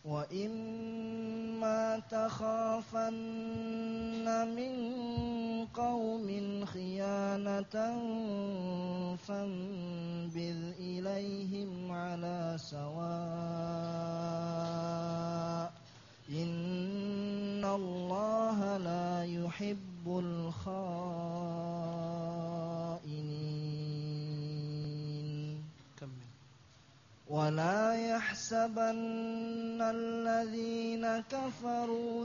وَإِمَّا تَخَافَنَّ مِنْ قَوْمٍ خِيَانَةً فَانبِذْ إِلَيْهِمْ عَلَى سَوَاءٍ إِنَّ اللَّهَ لَا يُحِبُّ الْخَائِنِينَ. وَلَا يَحْسَبَنَّ الَّذِينَ كَفَرُوا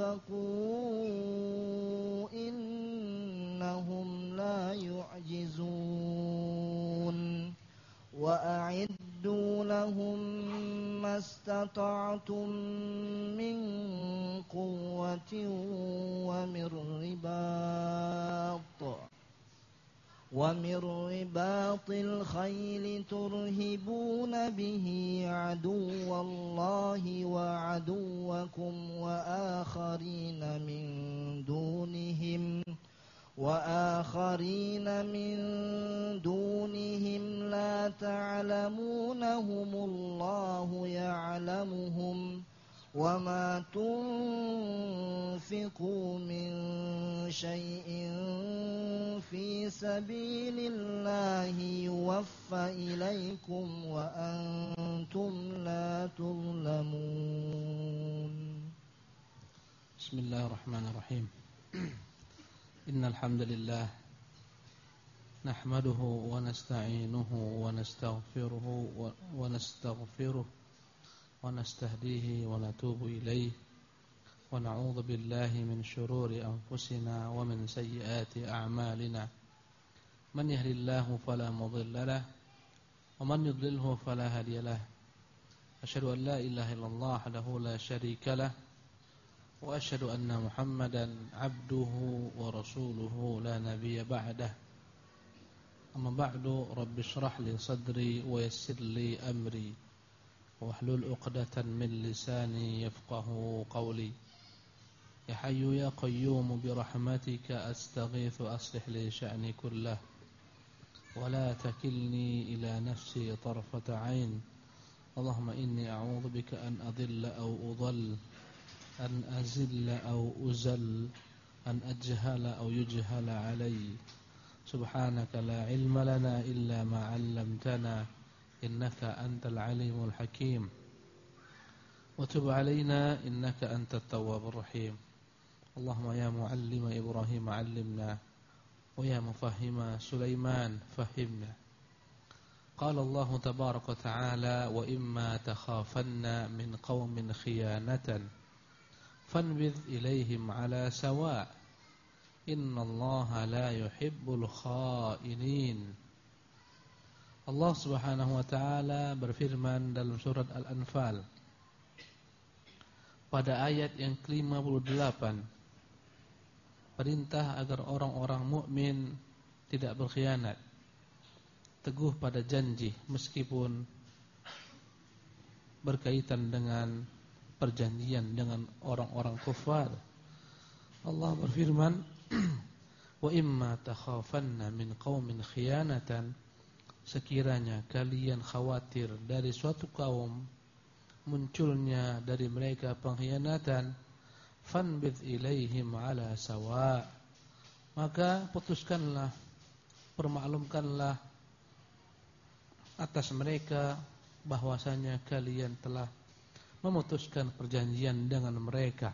سَبَقُوا إِنَّهُمْ لَا يُعْجِزُونَ وَأَعِدُّوا لَهُم مَّا اسْتَطَعْتُم مِّن قُوَّةٍ وَمِن رِّبَاطِ الْخَيْلِ تُرْهِبُونَ بِهِ عَدُوَّ اللَّهِ وَعَدُوَّكُمْ وَآخَرِينَ مِن دُونِهِمْ لَا تَعْلَمُونَهُمُ اللَّهُ يَعْلَمُهُمْ وَمَا تُنْفِقُوا مِنْ شَيْءٍ فِي سَبِيلِ اللَّهِ يُوَفَّ إِلَيْكُمْ وَأَنْتُمْ لَا تُظْلَمُونَ. بسم الله الرحمن الرحيم. إن الحمد لله نحمده ونستعينه ونستغفره ونستهديه ونتوب إليه ونعوذ بالله من شرور أنفسنا ومن سيئات أعمالنا من يهد الله فلا مضل له ومن يضلله فلا هادي له أشهد أن لا إله إلا الله وحده لا شريك له وأشهد أن محمدا عبده ورسوله لا نبي بعده أما بعد رب اشرح لي صدري ويسر لي أمري واحلل عقدة من لساني يفقه قولي يا حي يا قيوم برحمتك أستغيث أصلح لي شأني كله ولا تكلني إلى نفسي طرفة عين اللهم إني أعوذ بك أن أضل أو أضل أن أزل أو أزل أن أجهل أو يجهل علي سبحانك لا علم لنا إلا ما علمتنا إنك أنت العليم الحكيم وتب علينا إنك أنت التواب الرحيم اللهم يا معلم إبراهيم علمنا ويا مفهم سليمان فهمنا. قال الله تبارك وتعالى وإما تخافن من قوم خيانة فانبذ إليهم على سواء إن الله لا يحب الخائنين. Allah Subhanahu wa taala berfirman dalam surat Al-Anfal pada ayat yang ke-58, perintah agar orang-orang mukmin tidak berkhianat, teguh pada janji meskipun berkaitan dengan perjanjian dengan orang-orang kufar. Allah berfirman wa imma takhafanna min qaumin khiyanatan, sekiranya kalian khawatir dari suatu kaum munculnya dari mereka pengkhianatan, fanbidh ilaihim ala sawa, maka putuskanlah, permaklumkanlah atas mereka bahwasanya kalian telah memutuskan perjanjian dengan mereka.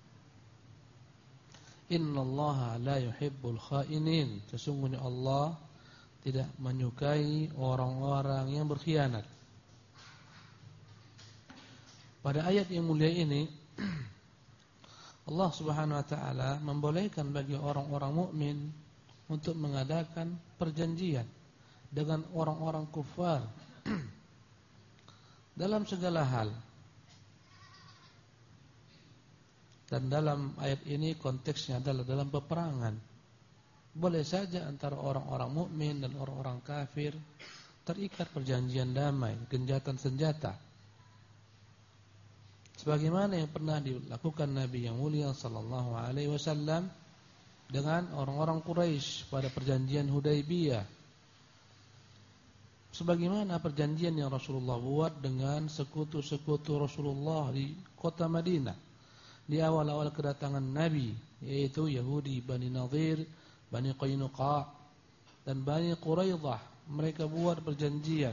Innallaha la yuhibbul khainin, sesungguhnya Allah tidak menyukai orang-orang yang berkhianat. Pada ayat yang mulia ini Allah Subhanahu wa taala membolehkan bagi orang-orang mukmin untuk mengadakan perjanjian dengan orang-orang kufar dalam segala hal. Dan dalam ayat ini konteksnya adalah dalam peperangan. Boleh saja antara orang-orang mukmin dan orang-orang kafir terikat perjanjian damai, gencatan senjata. Sebagaimana yang pernah dilakukan Nabi yang mulia sallallahu alaihi wasallam dengan orang-orang Quraisy pada perjanjian Hudaybiyah. Sebagaimana perjanjian yang Rasulullah buat dengan sekutu-sekutu Rasulullah di kota Madinah di awal-awal kedatangan Nabi, yaitu Yahudi, Bani Nadhir, Bani Qainuqa, dan Bani Quraidah. Mereka buat perjanjian.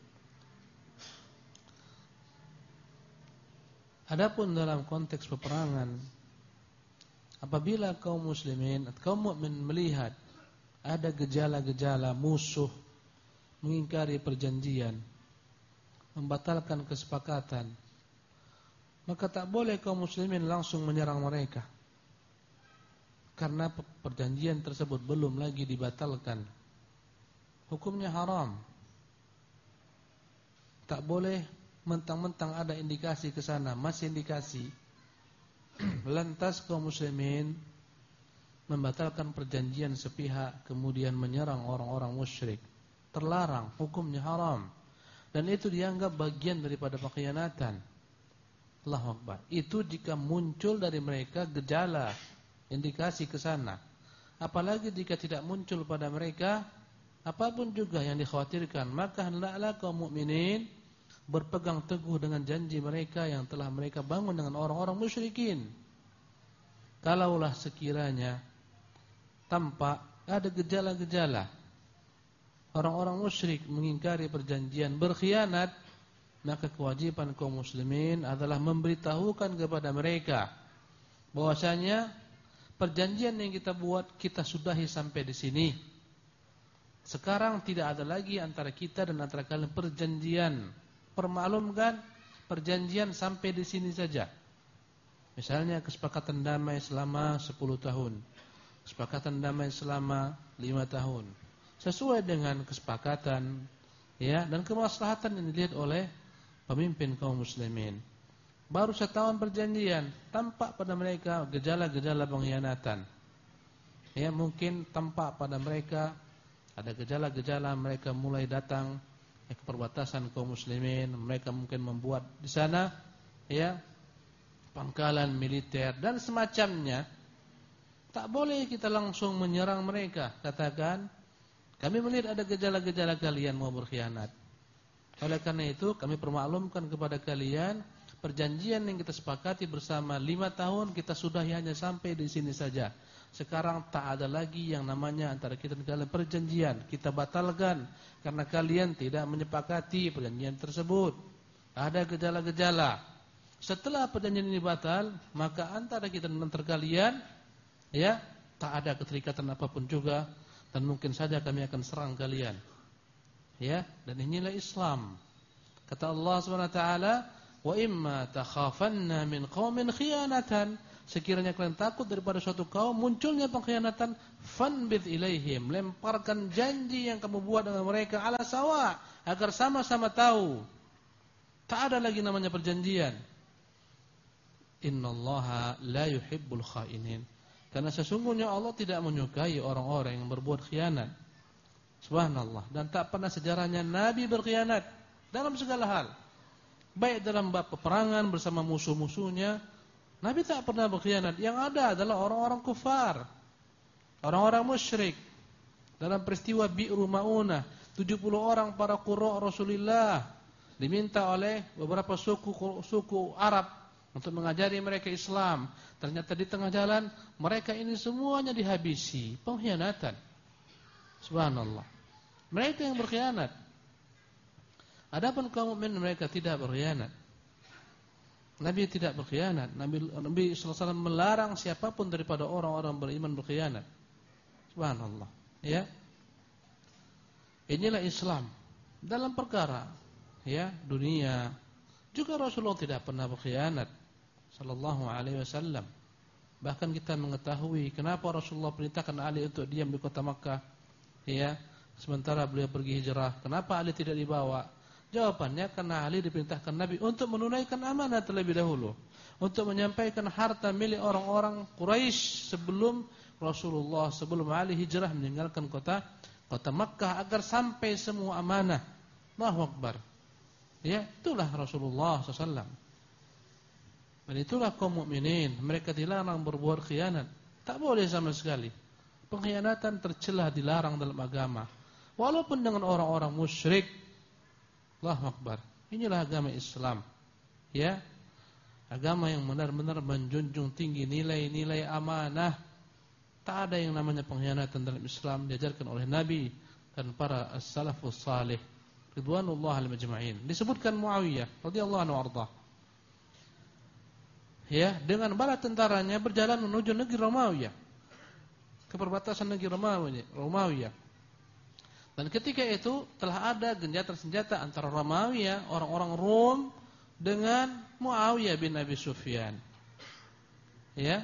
Adapun dalam konteks peperangan, apabila kaum muslimin atau kaum mukmin melihat ada gejala-gejala musuh mengingkari perjanjian, membatalkan kesepakatan, maka tak boleh kaum muslimin langsung menyerang mereka, karena perjanjian tersebut belum lagi dibatalkan. Hukumnya haram. Tak boleh mentang-mentang ada indikasi ke sana, masih indikasi, lantas kaum muslimin membatalkan perjanjian sepihak kemudian menyerang orang-orang musyrik. Terlarang, hukumnya haram. Dan itu dianggap bagian daripada pengkhianatan. Allahu Akbar. Itu jika muncul dari mereka gejala, indikasi ke sana. Apalagi jika tidak muncul pada mereka apapun juga yang dikhawatirkan, maka hendaklah kaum mukminin berpegang teguh dengan janji mereka yang telah mereka bangun dengan orang-orang musyrikin. Kalaulah sekiranya tampak ada gejala-gejala orang-orang musyrik mengingkari perjanjian, berkhianat, maka kewajiban kaum muslimin adalah memberitahukan kepada mereka bahwasanya perjanjian yang kita buat kita sudahi sampai di sini. Sekarang tidak ada lagi antara kita dan antara kalian perjanjian. Permaklumkan perjanjian sampai di sini saja. Misalnya kesepakatan damai selama 10 tahun, kesepakatan damai selama 5 tahun. Sesuai dengan kesepakatan, ya, dan kemaslahatan yang dilihat oleh pemimpin kaum muslimin. Baru 1 tahun perjanjian, tampak pada mereka gejala-gejala pengkhianatan. Ya, mungkin tampak pada mereka ada gejala-gejala mereka mulai datang ke perbatasan kaum muslimin. Mereka mungkin membuat di sana, ya, pangkalan militer dan semacamnya. Tak boleh kita langsung menyerang mereka. Katakan, kami melihat ada gejala-gejala kalian mau berkhianat. Oleh karena itu kami permaklumkan kepada kalian, perjanjian yang kita sepakati bersama 5 tahun kita sudah hanya sampai di sini saja. Sekarang tak ada lagi yang namanya antara kita dan kalian perjanjian. Kita batalkan karena kalian tidak menyepakati perjanjian tersebut. Ada gejala-gejala. Setelah perjanjian ini batal, maka antara kita dan antara kalian, ya, tak ada keterikatan apapun juga. Dan mungkin saja kami akan serang kalian. Ya, dan inilah Islam. Kata Allah SWT, "Wa imma takhafanna min qaumin khiyanatan." Sekiranya kalian takut daripada suatu kaum munculnya pengkhianatan, fanbidh ilaihim, lemparkan janji yang kamu buat dengan mereka ala sawa, agar sama-sama tahu. Tak ada lagi namanya perjanjian. Innallaha la yuhibbul khainin. Karena sesungguhnya Allah tidak menyukai orang-orang yang berbuat khianat. Subhanallah. Dan tak pernah sejarahnya Nabi berkhianat dalam segala hal. Baik dalam bab peperangan bersama musuh-musuhnya, Nabi tak pernah berkhianat. Yang ada adalah orang-orang kufar, orang-orang musyrik. Dalam peristiwa Bi'ru Ma'unah, 70 orang para qurra Rasulullah diminta oleh beberapa suku Arab untuk mengajari mereka Islam. Ternyata di tengah jalan mereka ini semuanya dihabisi. Pengkhianatan. Subhanallah. Mereka yang berkhianat. Adapun kaum mukmin mereka tidak berkhianat. Nabi tidak berkhianat. Nabi SAW melarang siapapun daripada orang-orang beriman berkhianat. Subhanallah. Ya. Inilah Islam. Dalam perkara, ya, dunia, juga Rasulullah tidak pernah berkhianat sallallahu alaihi wasallam. Bahkan kita mengetahui kenapa Rasulullah perintahkan Ali untuk diam di kota Makkah, ya, sementara beliau pergi hijrah. Kenapa Ali tidak dibawa? Jawabannya karena Ali diperintahkan Nabi untuk menunaikan amanah terlebih dahulu, untuk menyampaikan harta milik orang-orang Quraisy sebelum Rasulullah, sebelum Ali hijrah meninggalkan kota Makkah, agar sampai semua amanah. Allahu Akbar. Ya, itulah Rasulullah SAW. Dan itulah kaum mukminin, mereka dilarang berbuat khianat. Tak boleh sama sekali. Pengkhianatan tercela, dilarang dalam agama. Walaupun dengan orang-orang musyrik, Allahu Akbar. Inilah agama Islam. Ya. Agama yang benar-benar menjunjung tinggi nilai-nilai amanah. Tak ada yang namanya pengkhianatan dalam Islam, diajarkan oleh Nabi dan para as-salafus salih ridwanullah alaihi majma'in. Disebutkan Muawiyah radhiyallahu anhu arda. Ya, dengan bala tentaranya berjalan menuju negeri Romawi, ke perbatasan negeri Romawi. Dan ketika itu telah ada gencatan senjata antara Romawi, orang-orang Rom, dengan Muawiyah bin Abi Sufyan. Ya.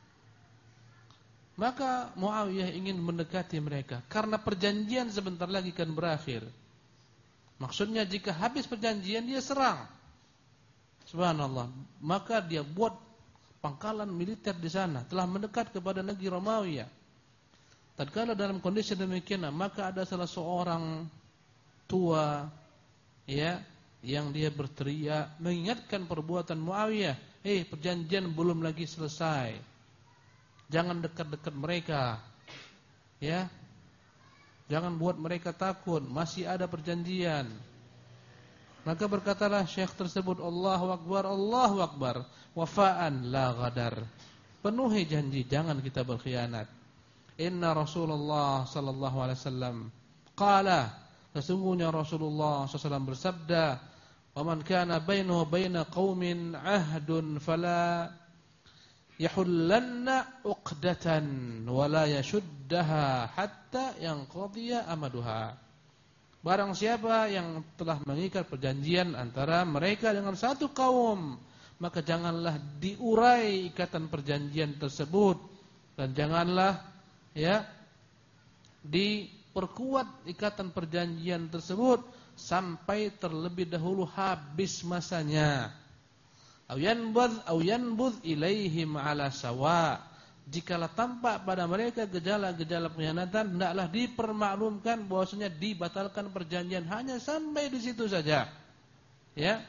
Maka Muawiyah ingin mendekati mereka karena perjanjian sebentar lagi akan berakhir. Maksudnya jika habis perjanjian dia serang. Subhanallah. Maka dia buat pangkalan militer di sana, telah mendekat kepada negeri Romawi. Tatkala dalam kondisi demikian, maka ada salah seorang tua, ya, yang dia berteriak mengingatkan perbuatan Muawiyah. Perjanjian belum lagi selesai. Jangan dekat-dekat mereka. Ya. Jangan buat mereka takut, masih ada perjanjian. Maka berkatalah syekh tersebut, Allahu Akbar, Allahu Akbar, wafa'an la ghadar. Penuhi janji, jangan kita berkhianat. Inna Rasulullah sallallahu alaihi wasallam qala, sesungguhnya Rasulullah SAW bersabda, "Wa man kana bainahu wa baina qaumin 'ahdun fala yahullanna 'uqdatan wa la yashuddaha hatta yanqadhiya amaduha." Barang siapa yang telah mengikat perjanjian antara mereka dengan satu kaum, maka janganlah diurai ikatan perjanjian tersebut dan janganlah, ya, diperkuat ikatan perjanjian tersebut sampai terlebih dahulu habis masanya. Au yanbudh ilaihim ala sawa. Jikalau tampak pada mereka gejala-gejala pengkhianatan, hendaklah dipermaklumkan bahwasanya dibatalkan perjanjian, hanya sampai di situ saja. Ya.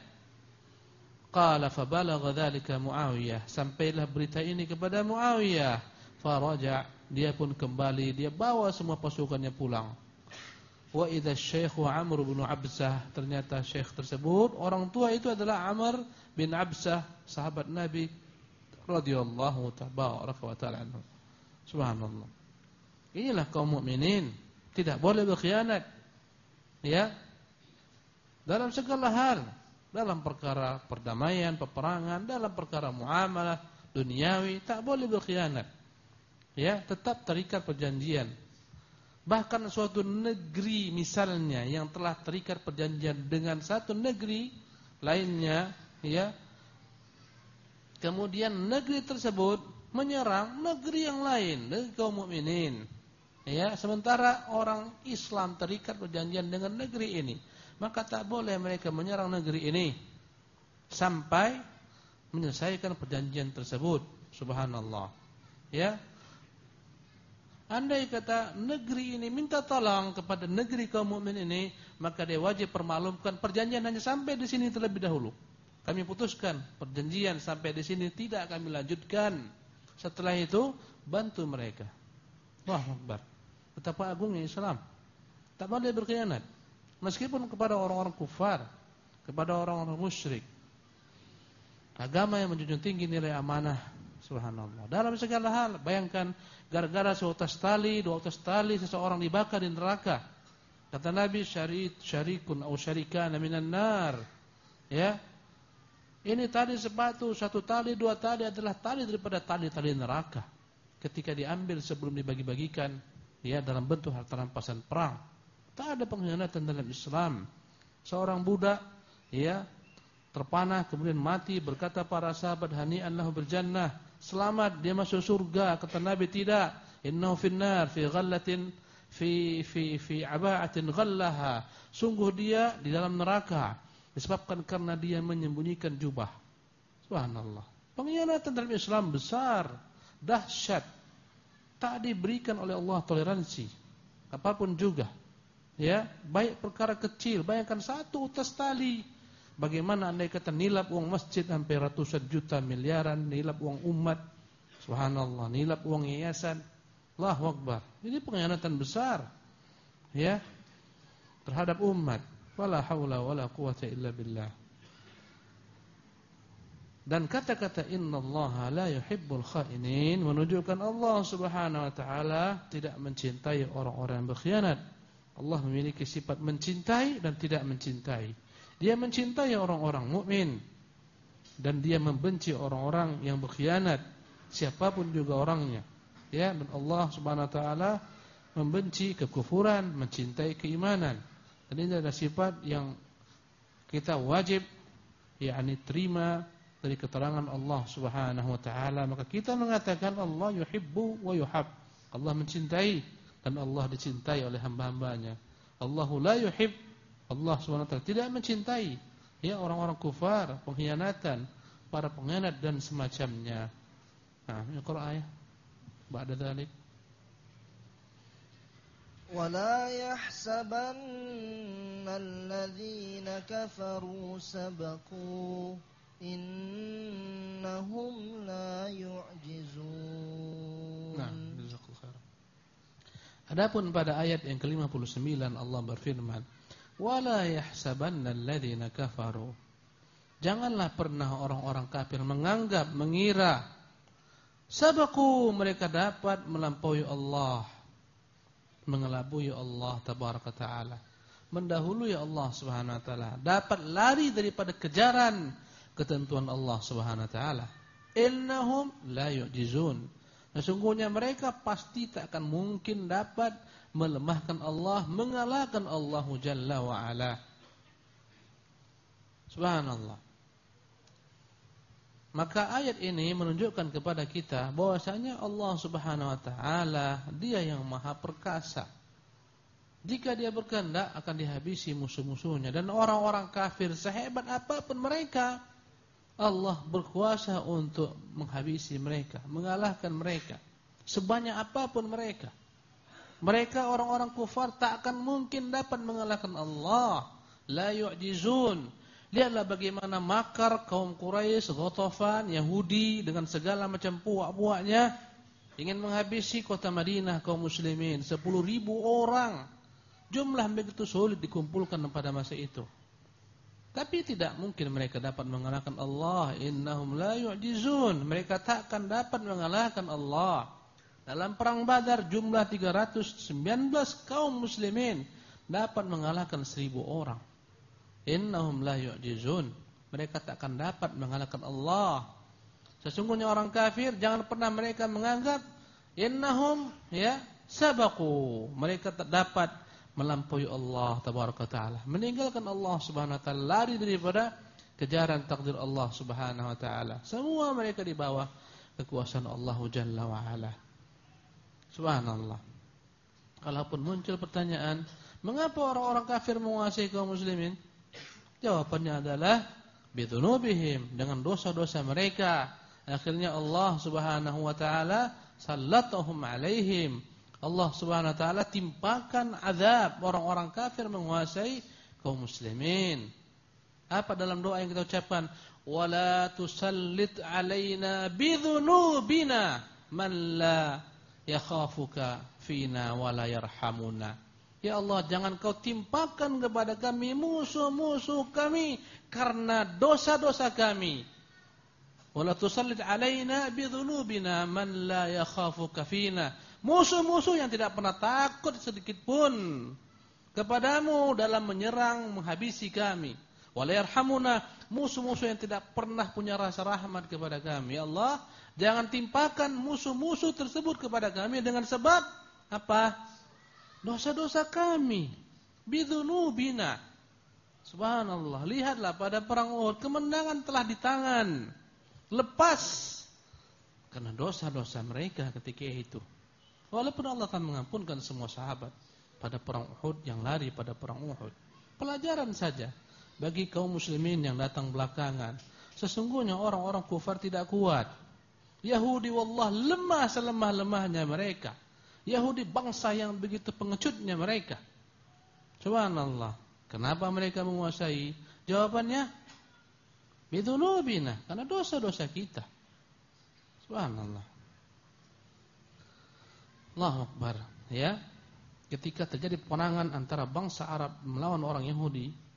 Qala fa balagha dzalika Muawiyah, sampailah berita ini kepada Muawiyah. Faraja, dia pun kembali, dia bawa semua pasukannya pulang. Wa idza Syekh Amr bin Absah, ternyata syekh tersebut, orang tua itu adalah Amr bin Absah, sahabat Nabi radhiyallahu ta'ala anhu. Subhanallah. Inilah kaum mukminin, tidak boleh berkhianat. Ya. Dalam segala hal, dalam perkara perdamaian, peperangan, dalam perkara muamalah duniawi, tak boleh berkhianat. Ya, tetap terikat perjanjian. Bahkan suatu negeri misalnya yang telah terikat perjanjian dengan satu negeri lainnya, ya, kemudian negeri tersebut menyerang negeri yang lain, negeri kaum mukminin. Ya, sementara orang Islam terikat perjanjian dengan negeri ini, maka tak boleh mereka menyerang negeri ini sampai menyelesaikan perjanjian tersebut. Subhanallah. Ya. Andai kata negeri ini minta tolong kepada negeri kaum mukmin ini, maka dia wajib permaklumkan perjanjian hanya sampai di sini terlebih dahulu. Kami putuskan perjanjian sampai di sini, tidak kami lanjutkan. Setelah itu bantu mereka. Allahu Akbar. Betapa agungnya Islam. Tak boleh berkhianat. Meskipun kepada orang-orang kufar, kepada orang-orang musyrik. Agama yang menjunjung tinggi nilai amanah. Subhanallah. Dalam segala hal, bayangkan gara-gara seutas tali, dua utas tali seseorang dibakar di neraka. Kata Nabi, syarikun au syarikana minan nar. Ya. Ini tali sepatu, satu tali, dua tali adalah tali daripada tali-tali neraka. Ketika diambil sebelum dibagi-bagikan, ya, dalam bentuk harta rampasan perang. Tak ada pengkhianatan dalam Islam. Seorang budak, ya, terpanah kemudian mati, berkata para sahabat, hani'an lahu bil jannah, selamat dia masuk surga. Kata Nabi, tidak, innahu finnar fi ghallatin fi aba'atin ghallaha, sungguh dia di dalam neraka disebabkan karena dia menyembunyikan jubah. Subhanallah. Pengkhianatan dalam Islam besar, dahsyat. Tak diberikan oleh Allah toleransi apapun juga. Ya, baik perkara kecil, bayangkan satu utas tali. Bagaimana andai kata nilap uang masjid sampai ratusan juta, miliaran, nilap uang umat. Subhanallah, nilap uang yayasan. Allahu Akbar. Ini pengkhianatan besar. Ya, terhadap umat. Wala haula wala quwwata illa billah. Dan kata-kata innallaha la yuhibbul kha'inin menunjukkan Allah Subhanahu wa taala tidak mencintai orang-orang yang berkhianat. Allah memiliki sifat mencintai dan tidak mencintai. Dia mencintai orang-orang mukmin dan dia membenci orang-orang yang berkhianat, siapapun juga orangnya. Ya, dan Allah Subhanahu wa taala membenci kekufuran, mencintai keimanan. Dan ini adalah sifat yang kita wajib terima dari keterangan Allah Subhanahu wa taala. Maka kita mengatakan Allah yuhibbu wa yuhab. Allah mencintai dan Allah dicintai oleh hamba-hambanya. Allahu la yuhib, Allah Subhanahu wa taala tidak mencintai orang-orang kufar, pengkhianatan, para pengkhianat dan semacamnya. Nah, Iqra ayat ba'da dzalik. ولا يحسبن الذين كفروا سبقوا إنهم لا يعجزون. Nah, jazakallahu khair. Adapun pada ayat yang ke-59 Allah berfirman, "Wala yahsabanna alladziina kafaru." Janganlah pernah orang-orang kafir mengira sabaqu mereka dapat melampaui Allah, mengelabui Allah tabaraka taala, mendahului Allah Subhanahu wa taala, dapat lari daripada kejaran ketentuan Allah Subhanahu wa taala. Innahum la yu'jizun. Sesungguhnya mereka pasti tak akan mungkin dapat melemahkan Allah, mengalahkan Allah Jalla wa ala. Subhanallah. Maka ayat ini menunjukkan kepada kita bahwasanya Allah Subhanahu wa taala Dia yang Maha Perkasa. Jika Dia berkehendak akan dihabisi musuh-musuhnya, dan orang-orang kafir sehebat apapun mereka, Allah berkuasa untuk menghabisi mereka, mengalahkan mereka, sebanyak apapun mereka. Mereka orang-orang kufar tak akan mungkin dapat mengalahkan Allah. La yu'jizun. Lihatlah bagaimana makar kaum Quraisy, Ghatafan, Yahudi dengan segala macam puak-puaknya ingin menghabisi kota Madinah kaum muslimin. 10.000 orang. Jumlah begitu sulit dikumpulkan pada masa itu. Tapi tidak mungkin mereka dapat mengalahkan Allah. Innahum la yu'jizun. Mereka tak akan dapat mengalahkan Allah. Dalam perang Badar jumlah 319 kaum muslimin dapat mengalahkan 1.000 orang. Innahum la yu'jizun. Mereka tak akan dapat mengalahkan Allah. Sesungguhnya orang kafir jangan pernah mereka menganggap innahum sabaqu. Mereka tak dapat melampaui Allah tabaraka taala, meninggalkan Allah Subhanahu wa taala, lari daripada kejaran takdir Allah Subhanahu wa taala. Semua mereka di bawah kekuasaan Allah Jalla wa ala. Subhanallah. Kalaupun muncul pertanyaan, mengapa orang-orang kafir menguasai kaum muslimin? Jawabannya adalah bidunubihim, dengan dosa-dosa mereka. Akhirnya Allah Subhanahu wa taala sallatahum alaihim. Allah Subhanahu wa taala timpakan azab orang-orang kafir menguasai kaum muslimin. Apa dalam doa yang kita ucapkan? Wala tusallit alaina bidhunubina man la yakhafuka fina wala yarhamuna. Ya Allah, jangan kau timpakan kepada kami musuh-musuh kami karena dosa-dosa kami. Wala tusallit alaina bidhunubina man la yakhafuka fina. Musuh-musuh yang tidak pernah takut sedikit pun kepadamu dalam menyerang, menghabisi kami. Wala yarhamuna, musuh-musuh yang tidak pernah punya rasa rahmat kepada kami. Ya Allah, jangan timpakan musuh-musuh tersebut kepada kami dengan sebab apa? Dosa-dosa kami. Bidhunubina. Subhanallah. Lihatlah pada perang Uhud, kemenangan telah di tangan. Lepas karena dosa-dosa mereka ketika itu. Walaupun Allah akan mengampunkan semua sahabat pada perang Uhud yang lari pada perang Uhud. Pelajaran saja bagi kaum muslimin yang datang belakangan. Sesungguhnya orang-orang kufar tidak kuat. Yahudi wallah lemah selemah-lemahnya mereka. Yahudi bangsa yang begitu pengecutnya mereka. Subhanallah. Kenapa mereka menguasai? Jawabannya bidunubina, karena dosa-dosa kita. Subhanallah. Allahu Akbar. Ya, ketika terjadi peperangan antara bangsa Arab melawan orang Yahudi,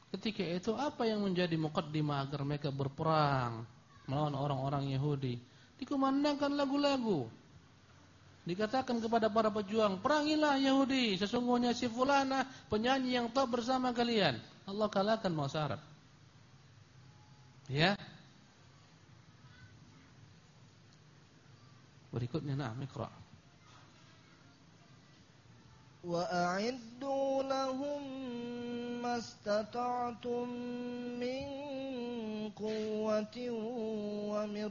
Ketika itu apa yang menjadi muqaddimah agar mereka berperang melawan orang-orang Yahudi? Dikumandangkan lagu-lagu. Dikatakan kepada para pejuang, perangilah Yahudi, sesungguhnya si fulana penyanyi yang top bersama kalian. Allah kalahkan bangsa Arab. Ya. Berikutnya Iqra. Wa a'iddu lahum mastata'tum min quwwatin wa min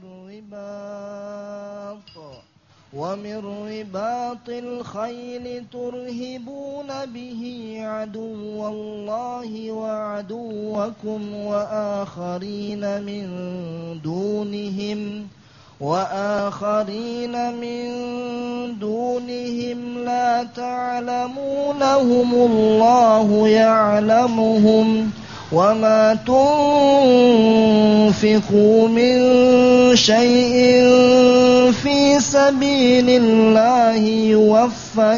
ribatil khayli turhibuna bihi aduwallahi wa aduwakum wa akharina min dunihim la ta'lamunahumullahu ya'lamuhum wa ma tunfiqu min syai'in fi sabilillahi yuwaffa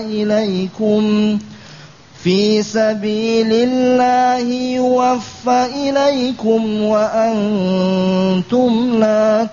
ilaikum wa antum la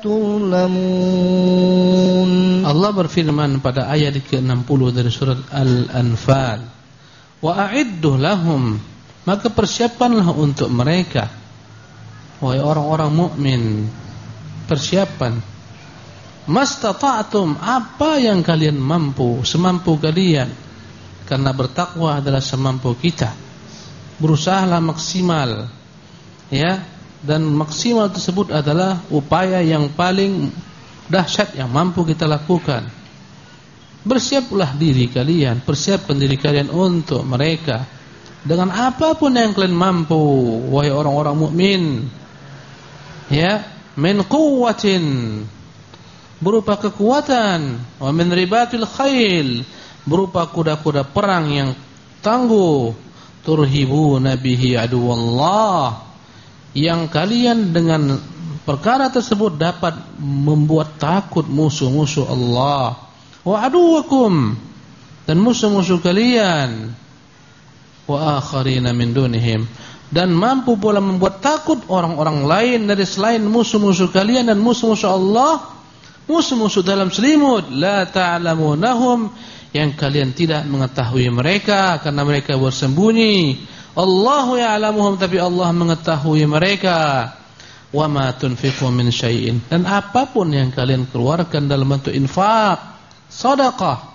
tuzlamun. Allah berfirman pada ayat ke-60 dari surat Al-Anfal, wa a'iddu lahum, maka persiapkanlah untuk mereka, wahai orang-orang mukmin, persiapan mastata'tum, apa yang kalian mampu, semampu kalian, karena bertakwa adalah semampu kita. Berusahalah maksimal, ya, dan maksimal tersebut adalah upaya yang paling dahsyat yang mampu kita lakukan. Bersiaplah diri kalian, persiapkan diri kalian untuk mereka dengan apapun yang kalian mampu, wahai orang-orang mukmin. Ya, min quwwatin, berupa kekuatan, wa min ribatil khail, berupa kuda-kuda perang yang tangguh, turhibuna bihi aduwallah, yang kalian dengan perkara tersebut dapat membuat takut musuh-musuh Allah, wa aduwakum, dan musuh-musuh kalian, wa akharina min dunihim, dan mampu pula membuat takut orang-orang lain dari selain musuh-musuh kalian dan musuh-musuh Allah, musuh-musuh dalam selimut, la ta'lamunahum, yang kalian tidak mengetahui mereka karena mereka bersembunyi. Allahu ya'lamuhum, tapi Allah mengetahui mereka. Wa ma tunfiqu min syai'in, dan apapun yang kalian keluarkan dalam bentuk infak, sedekah,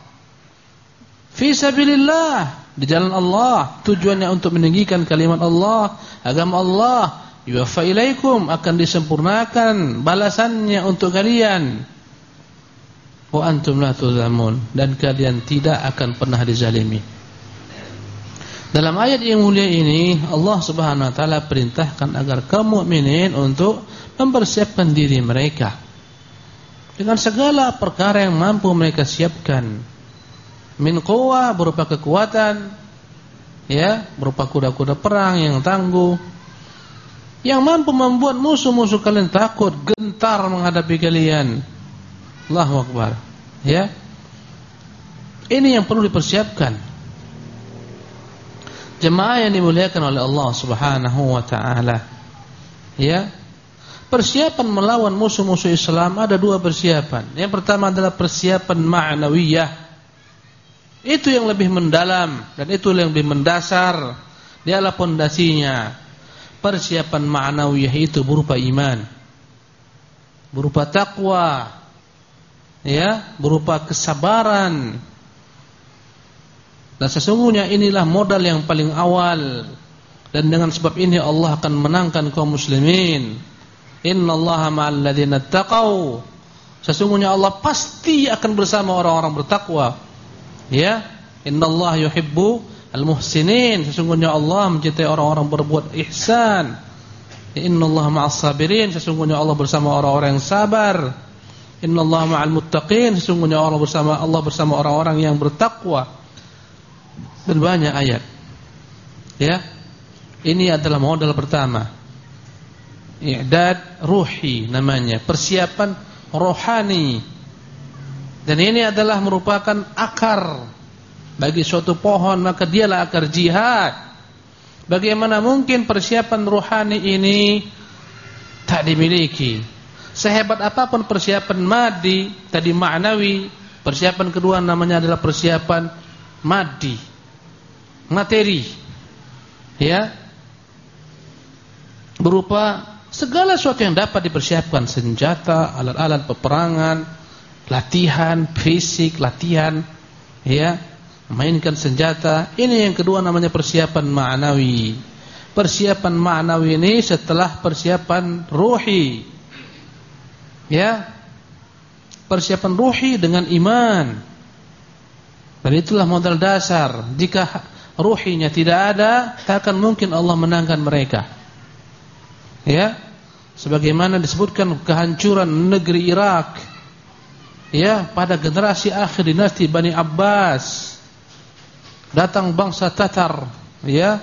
fi sabilillah, di jalan Allah, tujuannya untuk meninggikan kalimat Allah, agama Allah, yuwaffa ilaikum, akan disempurnakan balasannya untuk kalian. Wa antum la tuzlamun, dan kalian tidak akan pernah dizalimi. Dalam ayat yang mulia ini Allah Subhanahu wa taala perintahkan agar kaum mukminin untuk mempersiapkan diri mereka dengan segala perkara yang mampu mereka siapkan. Min quwwah, berupa kekuatan, ya, berupa kuda-kuda perang yang tangguh, yang mampu membuat musuh-musuh kalian takut, gentar menghadapi kalian. Allahu Akbar. Ya, ini yang perlu dipersiapkan. Jemaah yang dimuliakan oleh Allah Subhanahu wa taala. Ya, persiapan melawan musuh-musuh Islam ada dua persiapan. Yang pertama adalah persiapan ma'nawiyah. Itu yang lebih mendalam dan itu yang lebih mendasar. Dialah pondasinya. Persiapan ma'nawiyah itu berupa iman, berupa takwa, ya, berupa kesabaran. Dan sesungguhnya inilah modal yang paling awal, dan dengan sebab ini Allah akan menangkan kaum muslimin. Innallaha ma'al ladzina taqau, sesungguhnya Allah pasti akan bersama orang-orang bertakwa. Ya, innallaha yuhibbu al-muhsinin, sesungguhnya Allah mencintai orang-orang berbuat ihsan. Innallaha ma'as sabirin, sesungguhnya Allah bersama orang-orang yang sabar. Innallaha ma'al muttaqin, sesungguhnya Allah bersama orang-orang yang bertakwa. Dan banyak ayat. Ya. Ini adalah modal pertama. I'dad ruhi namanya, persiapan rohani. Dan ini adalah merupakan akar bagi suatu pohon, maka dialah akar jihad. Bagaimana mungkin persiapan rohani ini tak dimiliki? Sehebat apapun persiapan madi, tadi ma'nawi, persiapan kedua namanya adalah persiapan madi, materi, ya, berupa segala sesuatu yang dapat dipersiapkan, senjata, alat-alat peperangan, latihan fisik, latihan, ya, memainkan senjata. Ini yang kedua namanya persiapan ma'nawi. Persiapan ma'nawi ini setelah persiapan ruhi, ya, persiapan ruhi dengan iman. Dan itulah modal dasar. Jika ruhinya tidak ada, tak akan mungkin Allah menangkan mereka. Ya, sebagaimana disebutkan kehancuran negeri Irak, ya, pada generasi akhir dinasti Bani Abbas. Datang bangsa Tatar, ya,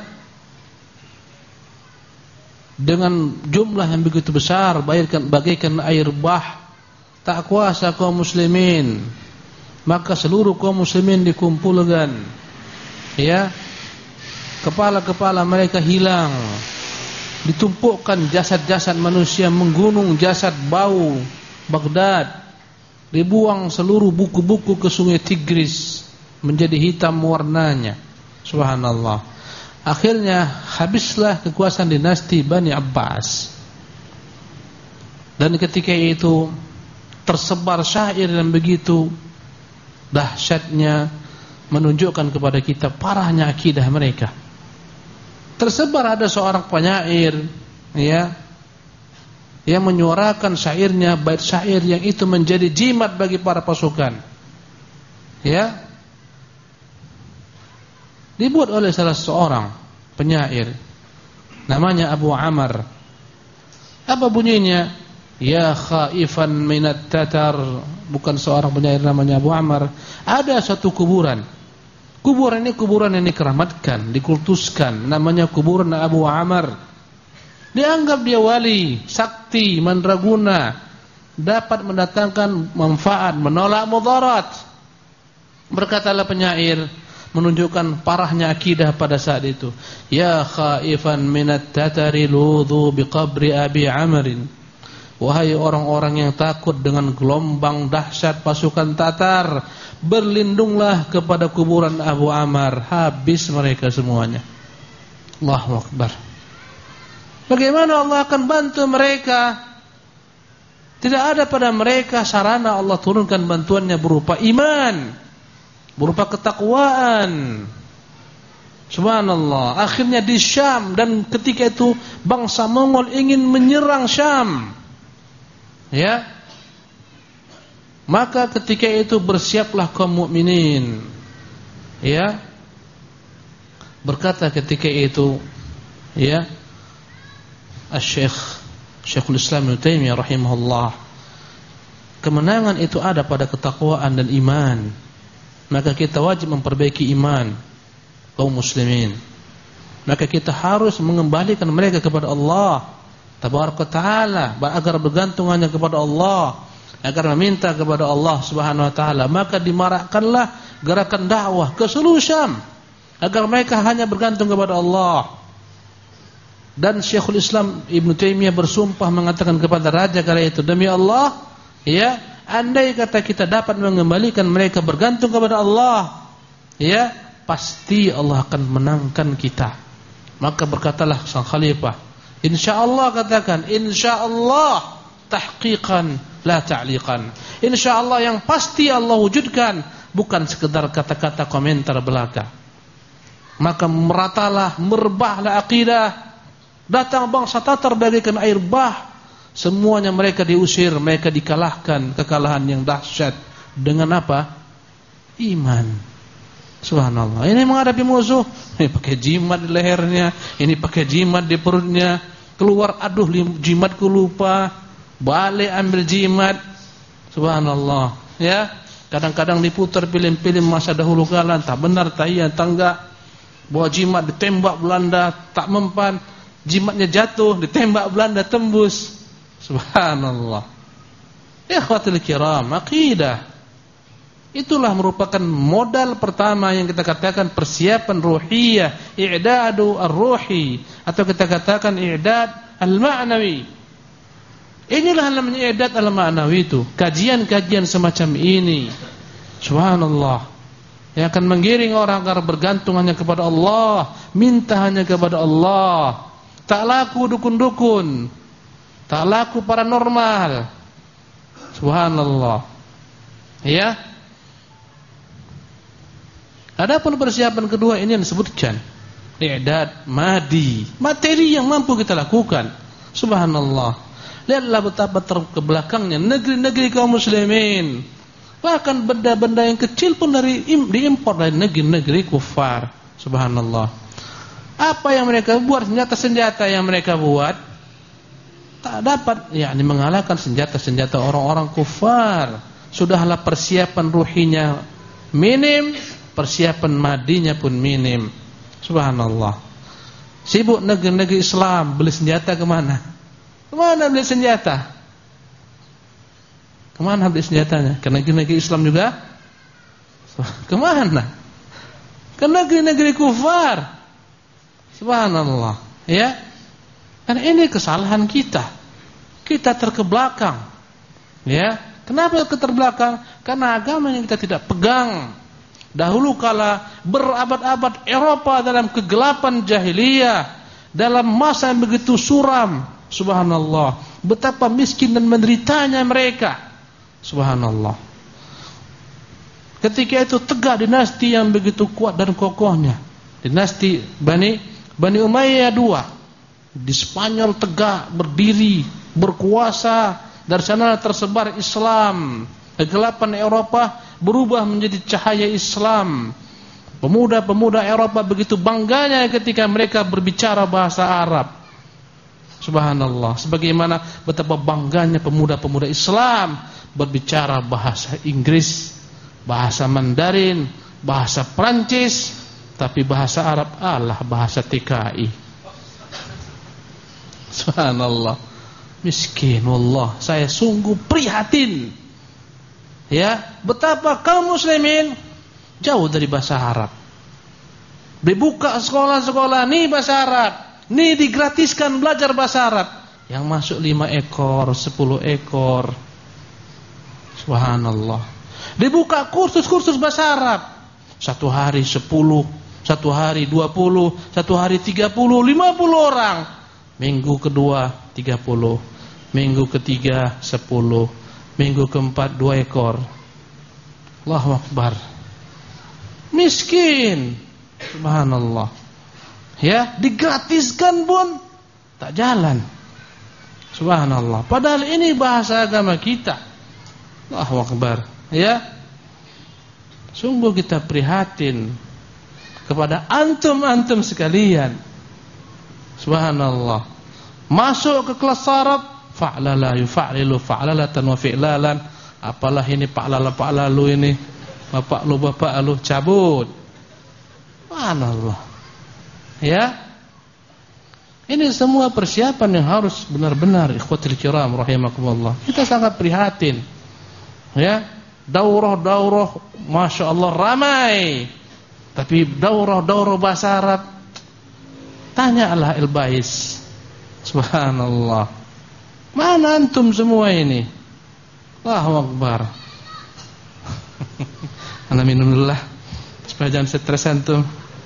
dengan jumlah yang begitu besar, bagaikan air bah, tak kuasa kaum muslimin. Maka seluruh kaum muslimin dikumpulkan, ya, kepala-kepala mereka hilang, ditumpukkan jasad-jasad manusia menggunung jasad bau Baghdad, dibuang seluruh buku-buku ke sungai Tigris menjadi hitam warnanya. Subhanallah. Akhirnya habislah kekuasaan dinasti Bani Abbas. Dan ketika itu tersebar syair yang begitu dahsyatnya, menunjukkan kepada kita parahnya akidah mereka. Tersebar ada seorang penyair, ya, yang menyuarakan syairnya, bait syair yang itu menjadi jimat bagi para pasukan, ya, dibuat oleh salah seorang penyair namanya Abu Amr. Apa bunyinya? Ya khaifan minat tatar. Bukan seorang penyair namanya Abu Amr. Ada satu kuburan. Kuburan ini kuburan yang dikeramatkan, dikultuskan, namanya kuburan Abu Amr. Dianggap dia wali, sakti, mandraguna, dapat mendatangkan manfaat, menolak mudarat. Berkatalah penyair, menunjukkan parahnya akidah pada saat itu. Ya khaifan minat tatari ludhu biqabri Abi Amrin. Wahai orang-orang yang takut dengan gelombang dahsyat pasukan Tatar, berlindunglah kepada kuburan Abu Amr. Habis mereka semuanya. Allahu Akbar. Bagaimana Allah akan bantu mereka? Tidak ada pada mereka sarana Allah turunkan bantuannya berupa iman, berupa ketakwaan. Subhanallah. Akhirnya di Syam, dan ketika itu bangsa Mongol ingin menyerang Syam, ya, maka ketika itu bersiaplah kaum mukminin, ya. Berkata ketika itu, ya, Syekhul Islam Ibnu Taimiyah rahimahullah, kemenangan itu ada pada ketakwaan dan iman. Maka kita wajib memperbaiki iman kaum muslimin. Maka kita harus mengembalikan mereka kepada Allah Tabaraka Ta'ala, agar bergantung hanya kepada Allah, agar meminta kepada Allah Subhanahu Wa Ta'ala. Maka dimarakkanlah gerakan dakwah ke seluruh Syam, agar mereka hanya bergantung kepada Allah. Dan Syekhul Islam Ibnu Taimiyah bersumpah mengatakan kepada raja kala itu, demi Allah, ya, andai kata kita dapat mengembalikan mereka bergantung kepada Allah, ya, pasti Allah akan menangkan kita. Maka berkatalah sang khalifah, insyaallah, katakan insyaallah, tahqiqan la ta'liqan. Insyaallah yang pasti Allah wujudkan, bukan sekedar kata-kata komentar belaka. Maka meratalah, merebahlah akidah. Datang bangsa Tatar bagaikan air bah. Semuanya mereka diusir, mereka dikalahkan kekalahan yang dahsyat. Dengan apa? Iman. Subhanallah. Ini menghadapi musuh, ini pakai jimat di lehernya, ini pakai jimat di perutnya. Keluar, aduh jimatku lupa, balik ambil jimat. Subhanallah. Ya, kadang-kadang diputar film-film masa dahulu kala, tak benar, tak iya, tak enggak. Bawa jimat ditembak Belanda, tak mempan. Jimatnya jatuh, ditembak Belanda tembus. Subhanallah. Ikhwatul kiram, akidah Itulah merupakan modal pertama yang kita katakan persiapan ruhiyah, i'dadu ar-ruhi, atau kita katakan i'dad al-ma'nawi. Inilah namanya i'dad al-ma'nawi itu, kajian-kajian semacam ini. Subhanallah. Yang akan menggiring orang agar bergantung hanya kepada Allah, minta hanya kepada Allah. Tak laku dukun-dukun, tak laku paranormal. Subhanallah. Ya. Adapun persiapan kedua ini yang disebutkan i'dad madi, materi yang mampu kita lakukan. Subhanallah. Lihatlah betapa terbelakangnya negeri-negeri kaum muslimin. Bahkan benda-benda yang kecil pun diimpor dari negeri-negeri kufar. Subhanallah. Apa yang mereka buat, senjata-senjata yang mereka buat tak dapat mengalahkan senjata-senjata orang-orang kufar. Sudahlah persiapan ruhinya minim, persiapan madinya pun minim. Subhanallah. Sibuk negeri-negeri Islam beli senjata kemana? Kemana beli senjata? Kemana beli senjatanya? Ke negeri-negeri Islam juga? Kemana? Ke negeri-negeri kufar. Subhanallah. Ya. Karena ini kesalahan kita. Kita terkebelakang. Ya. Kenapa keterbelakang? Karena agama yang kita tidak pegang. Dahulu kala berabad-abad Eropa dalam kegelapan jahiliyah, dalam masa yang begitu suram, subhanallah, betapa miskin dan menderitanya mereka. Subhanallah. Ketika itu tegak dinasti yang begitu kuat dan kokohnya, dinasti Bani Umayyah II. Di Spanyol tegak berdiri, berkuasa, dari sana tersebar Islam. Kegelapan Eropa berubah menjadi cahaya Islam. Pemuda-pemuda Eropa begitu bangganya ketika mereka berbicara bahasa Arab. Subhanallah. Sebagaimana betapa bangganya pemuda-pemuda Islam berbicara bahasa Inggris, bahasa Mandarin, bahasa Prancis, tapi bahasa Arab bahasa TKI. Subhanallah. Miskin, wallah, saya sungguh prihatin. Ya, betapa kaum muslimin jauh dari bahasa Arab. Dibuka sekolah-sekolah nih bahasa Arab, nih digratiskan belajar bahasa Arab. Yang masuk 5 ekor, 10 ekor. Subhanallah. Dibuka kursus-kursus bahasa Arab. 1 hari 10, 1 hari 20, 1 hari 30, 50 orang. Minggu kedua 30, minggu ketiga 10. Minggu keempat 2 ekor. Allahu Akbar. Miskin. Subhanallah. Ya, digratiskan pun tak jalan. Subhanallah. Padahal ini bahasa agama kita. Allahu Akbar. Ya. Sungguh kita prihatin kepada antum-antum sekalian. Subhanallah. Masuk ke kelas Arab, fa'lala yufa'lilu fa'lalatan wa fi'lalan. Apalah ini fa'lala ini, bapak lu cabut. Subhanallah. Ya. Ini semua persiapan yang harus benar-benar ikhwatul kiram rahimakumullah. Kita sangat prihatin. Ya, daurah Masya Allah ramai. Tapi daurah bahasa Arab, tanyalah Al-Bais. Subhanallah. Mana antum semua ini? Allahu Akbar. Ana minum dulu lah supaya jangan stres antum.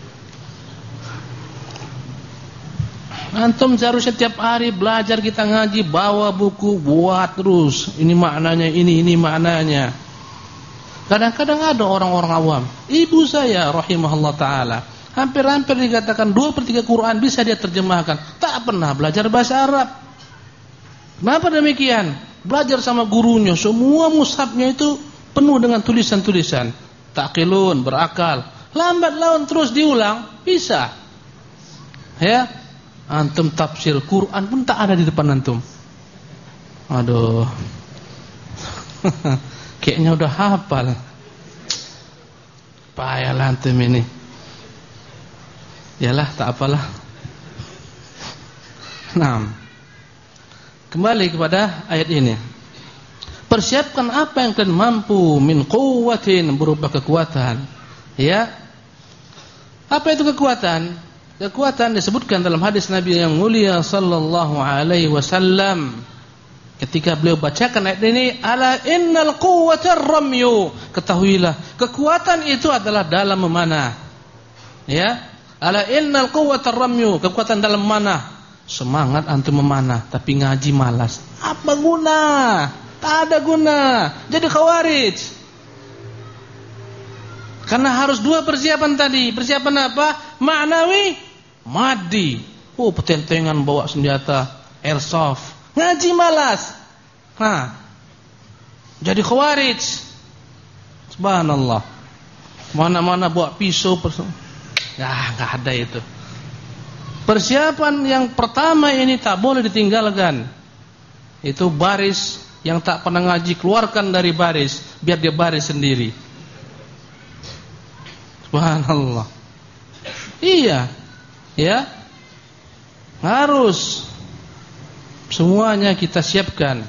Antum seharusnya setiap hari belajar, kita ngaji, bawa buku, buat terus. Ini maknanya, ini maknanya. Kadang-kadang ada orang-orang awam. Ibu saya rahimahullah ta'ala, hampir-hampir dikatakan 2/3 Quran bisa dia terjemahkan. Tak pernah belajar bahasa Arab. Kenapa demikian? Belajar sama gurunya, semua mushafnya itu penuh dengan tulisan-tulisan. Taqilun, berakal. Lambat laun terus diulang, bisa. Ya, antum tafsir Quran pun tak ada di depan antum. Aduh. Kayaknya udah hafal. Payahlah antum ini. Yalah, tak apalah. Nah, kembali kepada ayat ini. Persiapkan apa yang kalian mampu, min quwwatin, berupa kekuatan. Ya. Apa itu kekuatan? Kekuatan disebutkan dalam hadis Nabi yang mulia sallallahu alaihi wasallam. Ketika beliau bacakan ayat ini, ala innal quwwatar ramyu, ketahuilah kekuatan itu adalah dalam memanah. Ya, ala innal quwwatar ramyu, kekuatan dalam memanah. Semangat antum memanah tapi ngaji malas. Apa guna? Tak ada guna. Jadi khawarij. Karena harus dua persiapan tadi. Persiapan apa? Ma'nawi, maddi. Oh, petentengan bawa senjata airsoft. Ngaji malas. Nah, jadi khawarij. Subhanallah. Mana-mana bawa pisau. Enggak ada itu. Persiapan yang pertama ini tak boleh ditinggalkan. Itu baris yang tak pernah ngaji, keluarkan dari baris, biar dia baris sendiri. Subhanallah. Iya. Ya. Harus semuanya kita siapkan.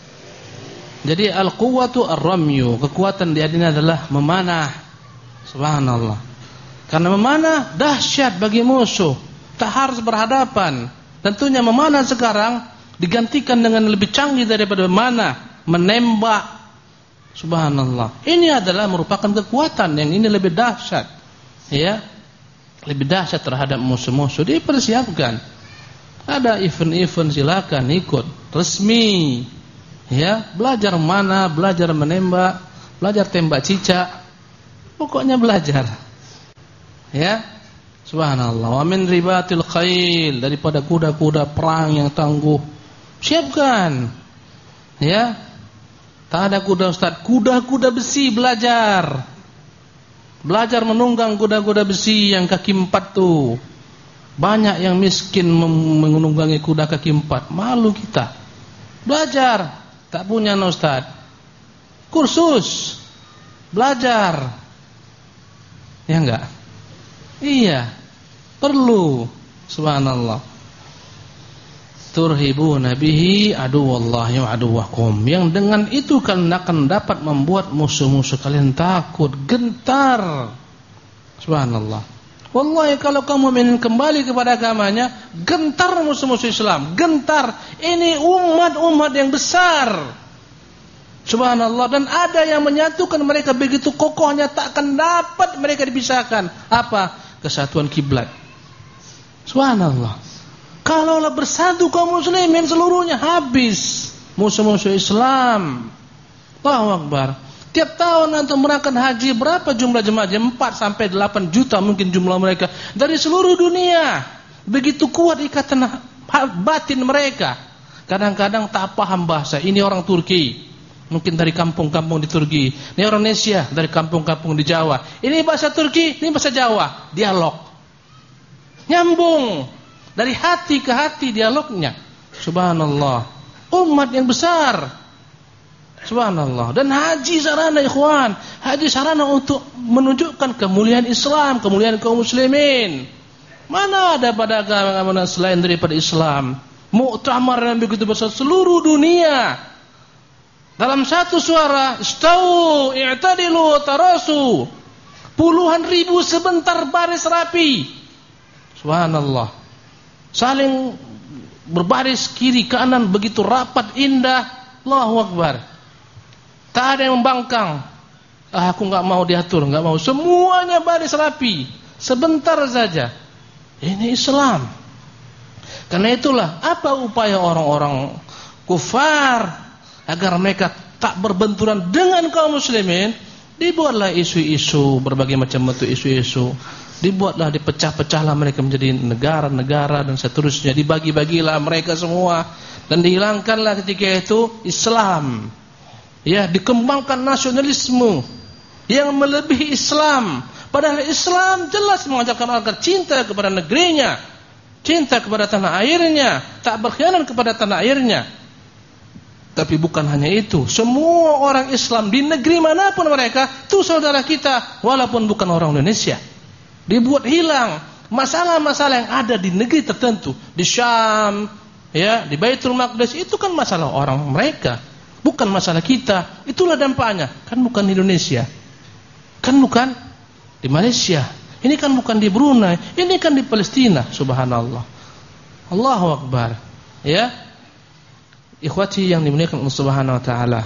Jadi al-quwwatu ar-ramyu, kekuatan di sini adalah memanah. Subhanallah. Karena memanah dahsyat bagi musuh, tak harus berhadapan. Tentunya memanah sekarang digantikan dengan lebih canggih daripada memanah, menembak. Subhanallah. Ini adalah merupakan kekuatan yang ini lebih dahsyat. Ya. Lebih dahsyat terhadap musuh-musuh. Dipersiapkan. Ada event-event, silakan ikut, resmi. Ya, belajar mana, belajar menembak, belajar tembak cicak. Pokoknya belajar. Ya. Subhanallah. Wa min ribatil khail, daripada kuda-kuda perang yang tangguh. Siapkan. Ya. Tak ada kuda Ustaz, kuda-kuda besi belajar. Belajar menunggang kuda-kuda besi yang kaki 4 tuh. Banyak yang miskin menunggangi kuda kaki 4. Malu kita. Belajar. Tak punya Ustaz. Kursus. Belajar. Ya enggak? Iya. Perlu. Subhanallah. Turhibuna bihi aduwallahi wa aduwakum. Yang dengan itu kalian akan dapat membuat musuh-musuh kalian takut, gentar. Subhanallah. Wallahi kalau kamu ingin kembali kepada agamanya, gentar musuh-musuh Islam, gentar. Ini umat-umat yang besar. Subhanallah. Dan ada yang menyatukan mereka begitu kokohnya, tak akan dapat mereka dipisahkan. Apa? Kesatuan kiblat. Subhanallah. Kalaulah bersatu kaum muslimin seluruhnya habis musuh-musuh Islam. Allahu Akbar. Tiap tahun antum berangkat haji, berapa jumlah jemaahnya? 4 sampai 8 juta mungkin jumlah mereka dari seluruh dunia. Begitu kuat ikatan batin mereka. Kadang-kadang tak paham bahasa. Ini orang Turki, mungkin dari kampung-kampung di Turki. Ini orang Indonesia dari kampung-kampung di Jawa. Ini bahasa Turki, ini bahasa Jawa. Dialog. Nyambung. Dari hati ke hati dialognya. Subhanallah. Umat yang besar. Subhanallah. Dan haji sarana ikhwan. Haji sarana untuk menunjukkan kemuliaan Islam, kemuliaan kaum muslimin. Mana ada pada agama selain daripada Islam? Muktamar yang begitu besar seluruh dunia. Dalam satu suara, istau, i'tadilu, tarasu. Puluhan ribu sebentar baris rapi. Subhanallah. Saling berbaris kiri kanan begitu rapat indah. Allahu Akbar. Tak ada yang membangkang. Aku enggak mau diatur, enggak mau. Semuanya baris rapi. Sebentar saja. Ini Islam. Karena itulah apa upaya orang-orang kufar agar mereka tak berbenturan dengan kaum muslimin, dibuatlah isu-isu, berbagai macam bentuk isu-isu. Dibuatlah, dipecah-pecahlah mereka menjadi negara-negara dan seterusnya. Dibagi-bagilah mereka semua dan dihilangkanlah ketika itu Islam. Ya, dikembangkan nasionalisme yang melebihi Islam. Padahal Islam jelas mengajarkan agar cinta kepada negerinya, cinta kepada tanah airnya, tak berkhianat kepada tanah airnya. Tapi bukan hanya itu, semua orang Islam di negeri manapun mereka itu saudara kita, walaupun bukan orang Indonesia. Dibuat hilang masalah-masalah yang ada di negeri tertentu, di Syam, ya, di Baitul Maqdis, itu kan masalah orang mereka. Bukan masalah kita. Itulah dampaknya. Kan bukan di Indonesia. Kan bukan di Malaysia. Ini kan bukan di Brunei. Ini kan di Palestina. Subhanallah. Allahu Akbar. Ya. Ikhwati yang dimuliakan Allah Subhanahu wa taala.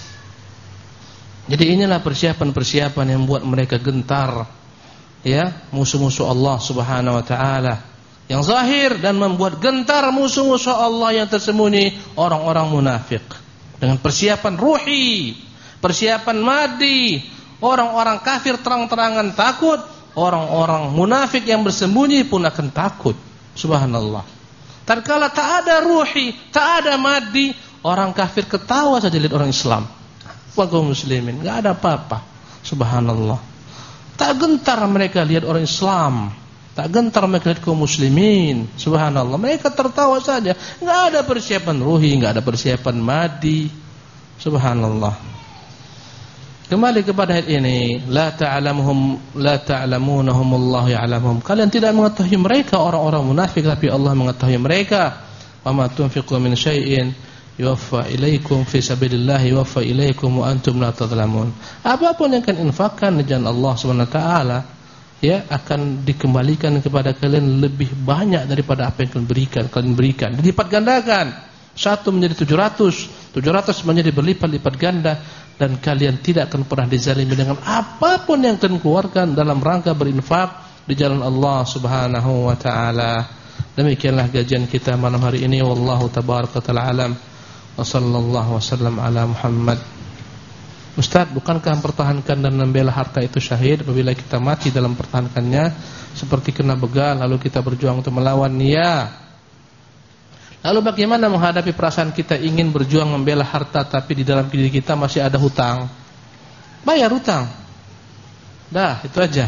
Jadi inilah persiapan-persiapan yang membuat mereka gentar. Ya, musuh-musuh Allah Subhanahu wa taala yang zahir, dan membuat gentar musuh-musuh Allah yang tersembunyi, orang-orang munafik. Dengan persiapan ruhi, persiapan madi, orang-orang kafir terang-terangan takut, orang-orang munafik yang bersembunyi pun akan takut. Subhanallah. Tatkala tak ada ruhi, tak ada madi, orang kafir ketawa saja lihat orang Islam. Wa kaum muslimin, enggak ada apa-apa. Subhanallah. Tak gentar mereka lihat orang Islam, tak gentar mereka lihat kaum muslimin. Subhanallah. Mereka tertawa saja. Enggak ada persiapan ruhi, enggak ada persiapan madi. Subhanallah. Kembali kepada ayat ini, la ta'lamunahum Allah ya'lamuhum. Kalian tidak mengetahui mereka orang-orang munafik, tapi Allah mengetahui mereka. Wa ma tunfiqu min syai'in yuwaffa ilaikum fi sabilillah yuwaffa ilaikum wa antum la tadhlamun. Apapun yang kalian infakkan di jalan Allah Subhanahu wa taala, ya, akan dikembalikan kepada kalian lebih banyak daripada apa yang kalian berikan. Dilipat gandakan. 1 menjadi 700, 700 menjadi berlipat-lipat ganda, dan kalian tidak akan pernah dizalimi dengan apapun yang kalian keluarkan dalam rangka berinfak di jalan Allah Subhanahu wa taala. Demikianlah kajian kita malam hari ini. Wallahu tabaraka taala alam. Wa sallallahu wasallam ala Muhammad. Ustaz, bukankah mempertahankan dan membela harta itu syahid apabila kita mati dalam pertahankannya, seperti kena begal lalu kita berjuang untuk melawan? Ya. Lalu bagaimana menghadapi perasaan kita ingin berjuang membela harta, tapi di dalam diri kita masih ada hutang? Bayar hutang. Dah, itu aja.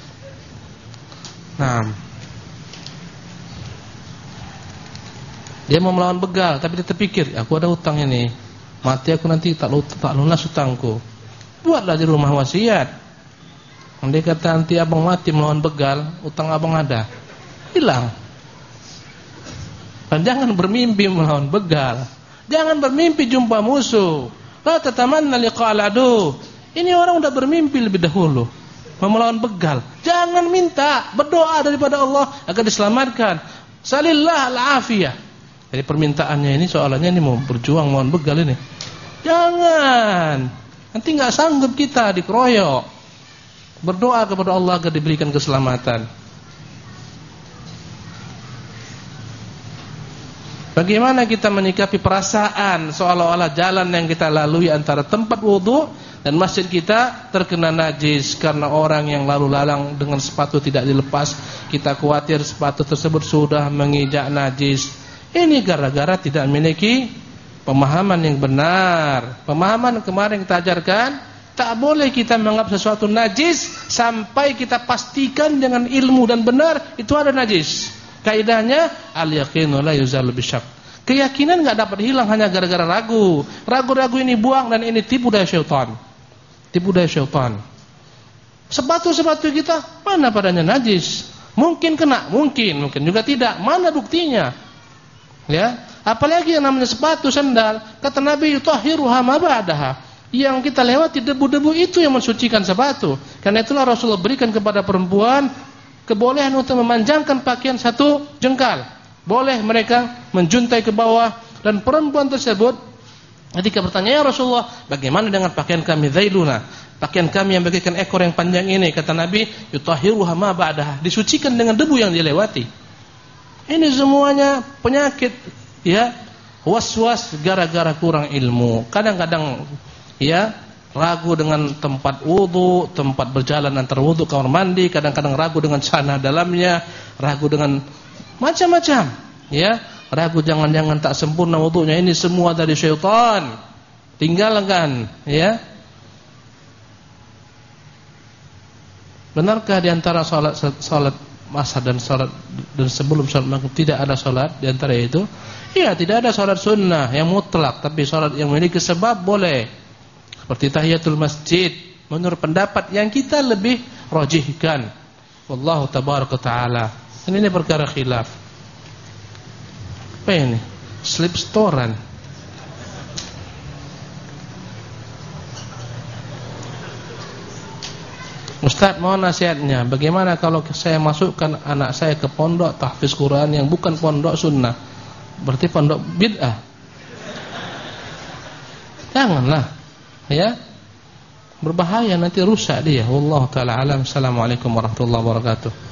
Nah, dia mau melawan begal, tapi dia terpikir, aku ada hutang ini, mati aku nanti tak lunas hutangku. Buatlah di rumah wasiat. Andai kata nanti abang mati melawan begal, hutang abang ada, hilang. Dan jangan bermimpi melawan begal. Jangan bermimpi jumpa musuh. La tatamanna liqa'al adu. Ini orang sudah bermimpi lebih dahulu melawan begal. Jangan minta, berdoa daripada Allah agar diselamatkan. Salillah al-afiyah. Jadi permintaannya ini soalannya ini mau berjuang melawan begal ini. Jangan. Nanti enggak sanggup kita dikeroyok. Berdoa kepada Allah agar diberikan keselamatan. Bagaimana kita menyikapi perasaan seolah-olah jalan yang kita lalui antara tempat wudu dan masjid kita terkena najis karena orang yang lalu lalang dengan sepatu tidak dilepas. Kita khawatir sepatu tersebut sudah menginjak najis. Ini gara-gara tidak memiliki pemahaman yang benar. Pemahaman kemarin kita ajarkan, tak boleh kita menganggap sesuatu najis sampai kita pastikan dengan ilmu dan benar itu ada najis. Kaidahnya al-yaqinu la yuzalu bisyak. Keyakinan enggak dapat hilang hanya gara-gara ragu. Ragu-ragu ini buang dan ini tipu daya syaitan. Tipu daya syaitan. Sepatu-sepatu kita mana padanya najis? Mungkin kena, mungkin juga tidak. Mana buktinya? Ya, apalagi yang namanya sepatu sandal, kata Nabi yutahhiruha ma ba'daha. Yang kita lewati debu-debu itu yang mensucikan sepatu. Karena itulah Rasulullah berikan kepada perempuan kebolehan untuk memanjangkan pakaian 1 jengkal. Boleh mereka menjuntai ke bawah. Dan perempuan tersebut ketika bertanya, ya Rasulullah, bagaimana dengan pakaian kami zailuna, pakaian kami yang bagaikan ekor yang panjang ini? Kata Nabi, yutahhiruha ma ba'daha, disucikan dengan debu yang dilewati. Ini semuanya penyakit, ya, was-was gara-gara kurang ilmu. Kadang-kadang ya ragu dengan tempat wudu, tempat berjalan antar wudu, kamar mandi, kadang-kadang ragu dengan celana dalamnya, ragu dengan macam-macam, ya. Ragu jangan-jangan tak sempurna wudunya, ini semua dari syaitan. Tinggalkan, ya. Benarkah di antara salat asar dan salat dan sebelum salat maghrib tidak ada salat di antara itu? Iya, tidak ada salat sunnah yang mutlak, tapi salat yang memiliki sebab boleh. Seperti tahiyatul masjid, menurut pendapat yang kita lebih rajihkan. Wallahu tabaraka taala. Ini perkara khilaf. Apa ini? Slip storan. Ustaz, mohon nasihatnya. Bagaimana kalau saya masukkan anak saya ke pondok tahfiz Quran yang bukan pondok sunnah? Berarti pondok bid'ah. Janganlah, ya. Berbahaya, nanti rusak dia. Wallahu taala alam. Assalamualaikum warahmatullahi wabarakatuh.